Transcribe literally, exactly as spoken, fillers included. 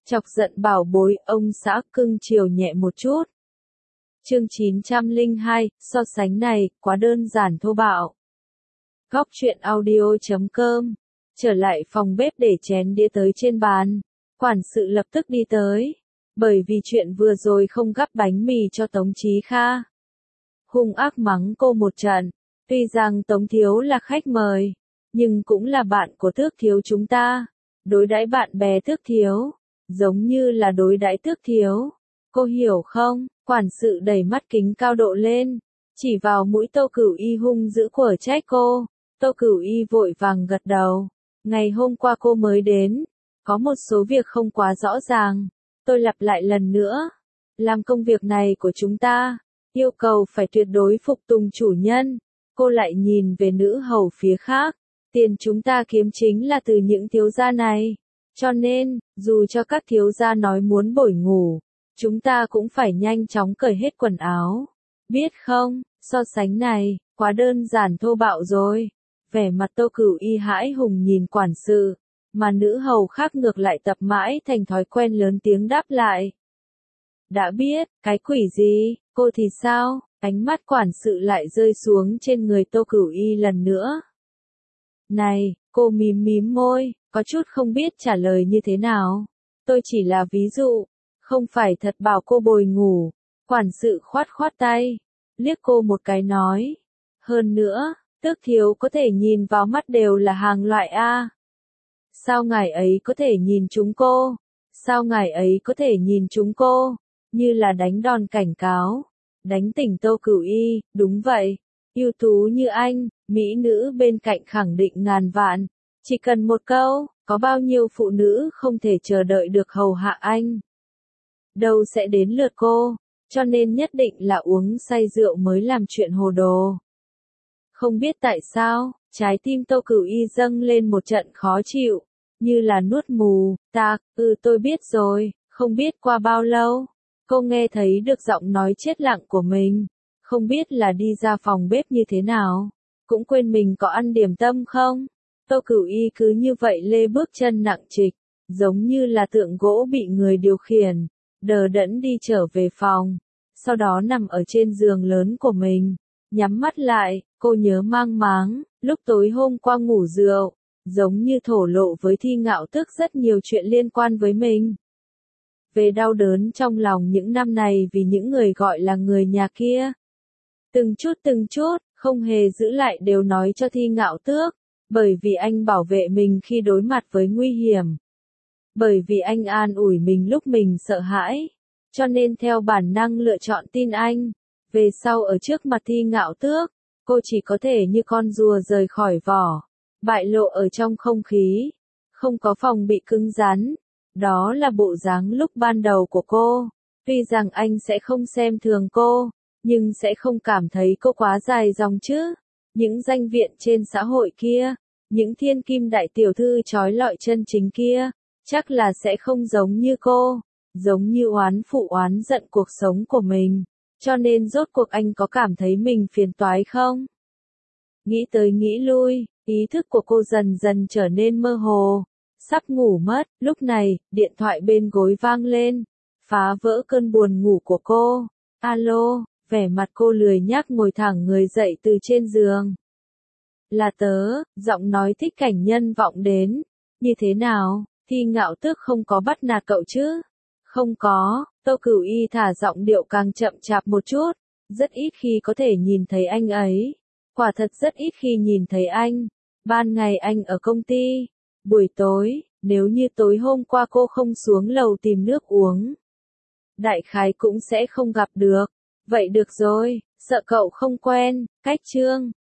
Chọc giận bảo bối, ông xã cưng chiều nhẹ một chút. Chương chín trăm lẻ hai, so sánh này, quá đơn giản thô bạo. Góc truyện audio chấm com. Trở lại phòng bếp để chén đĩa tới trên bàn. Quản sự lập tức đi tới. Bởi vì chuyện vừa rồi không gắp bánh mì cho Tống Chí Kha. Hung ác mắng cô một trận. Tuy rằng Tống Thiếu là khách mời, nhưng cũng là bạn của Tước Thiếu chúng ta. Đối đãi bạn bè Tước Thiếu, giống như là đối đãi Tước Thiếu. Cô hiểu không? Quản sự đẩy mắt kính cao độ lên, chỉ vào mũi Tô Cửu Y hung dữ quở trách cô. Tô Cửu Y vội vàng gật đầu. Ngày hôm qua cô mới đến, có một số việc không quá rõ ràng. Tôi lặp lại lần nữa. Làm công việc này của chúng ta, yêu cầu phải tuyệt đối phục tùng chủ nhân. Cô lại nhìn về nữ hầu phía khác. Tiền chúng ta kiếm chính là từ những thiếu gia này. Cho nên, dù cho các thiếu gia nói muốn bổi ngủ, chúng ta cũng phải nhanh chóng cởi hết quần áo. Biết không, so sánh này, quá đơn giản thô bạo rồi. Vẻ mặt Tô Cửu Y hãi hùng nhìn quản sự, mà nữ hầu khác ngược lại tập mãi thành thói quen lớn tiếng đáp lại. Đã biết, cái quỷ gì, cô thì sao? Ánh mắt quản sự lại rơi xuống trên người Tô Cửu Y lần nữa. Này, cô mím mím môi, có chút không biết trả lời như thế nào. Tôi chỉ là ví dụ, không phải thật bảo cô bồi ngủ. Quản sự khoát khoát tay, liếc cô một cái nói. Hơn nữa, Tước Thiếu có thể nhìn vào mắt đều là hàng loại A. Sao ngài ấy có thể nhìn chúng cô? Sao ngài ấy có thể nhìn chúng cô? Như là đánh đòn cảnh cáo. Đánh tỉnh Tô Cửu Y, đúng vậy. Ưu tú như anh, mỹ nữ bên cạnh khẳng định ngàn vạn. Chỉ cần một câu, có bao nhiêu phụ nữ không thể chờ đợi được hầu hạ anh. Đâu sẽ đến lượt cô, cho nên nhất định là uống say rượu mới làm chuyện hồ đồ. Không biết tại sao, trái tim Tô Cửu Y dâng lên một trận khó chịu, như là nuốt mù. Ta, ừ tôi biết rồi, không biết qua bao lâu, cô nghe thấy được giọng nói chết lặng của mình. Không biết là đi ra phòng bếp như thế nào, cũng quên mình có ăn điểm tâm không. Tô Cửu Y cứ như vậy lê bước chân nặng trịch, giống như là tượng gỗ bị người điều khiển, đờ đẫn đi trở về phòng. Sau đó nằm ở trên giường lớn của mình, nhắm mắt lại, cô nhớ mang máng, lúc tối hôm qua ngủ rượu, giống như thổ lộ với Thi Ngạo Tước rất nhiều chuyện liên quan với mình. Về đau đớn trong lòng những năm này vì những người gọi là người nhà kia. Từng chút từng chút, không hề giữ lại đều nói cho Thi Ngạo Tước, bởi vì anh bảo vệ mình khi đối mặt với nguy hiểm. Bởi vì anh an ủi mình lúc mình sợ hãi, cho nên theo bản năng lựa chọn tin anh. Về sau ở trước mặt Thi Ngạo Tước, cô chỉ có thể như con rùa rời khỏi vỏ, bại lộ ở trong không khí, không có phòng bị cứng rắn. Đó là bộ dáng lúc ban đầu của cô. Tuy rằng anh sẽ không xem thường cô, nhưng sẽ không cảm thấy cô quá dài dòng chứ. Những danh viện trên xã hội kia, những thiên kim đại tiểu thư trói lọi chân chính kia, chắc là sẽ không giống như cô, giống như oán phụ oán giận cuộc sống của mình. Cho nên rốt cuộc anh có cảm thấy mình phiền toái không? Nghĩ tới nghĩ lui, ý thức của cô dần dần trở nên mơ hồ. Sắp ngủ mất, lúc này, điện thoại bên gối vang lên, phá vỡ cơn buồn ngủ của cô. Alo, vẻ mặt cô lười nhác ngồi thẳng người dậy từ trên giường. Là tớ, giọng nói Thích Cảnh Nhân vọng đến. Như thế nào, Thi Ngạo Tước không có bắt nạt cậu chứ? Không có, Tô Cửu Y thả giọng điệu càng chậm chạp một chút. Rất ít khi có thể nhìn thấy anh ấy. Quả thật rất ít khi nhìn thấy anh. Ban ngày anh ở công ty. Buổi tối, nếu như tối hôm qua cô không xuống lầu tìm nước uống, đại khái cũng sẽ không gặp được. Vậy được rồi, sợ cậu không quen, cách chương.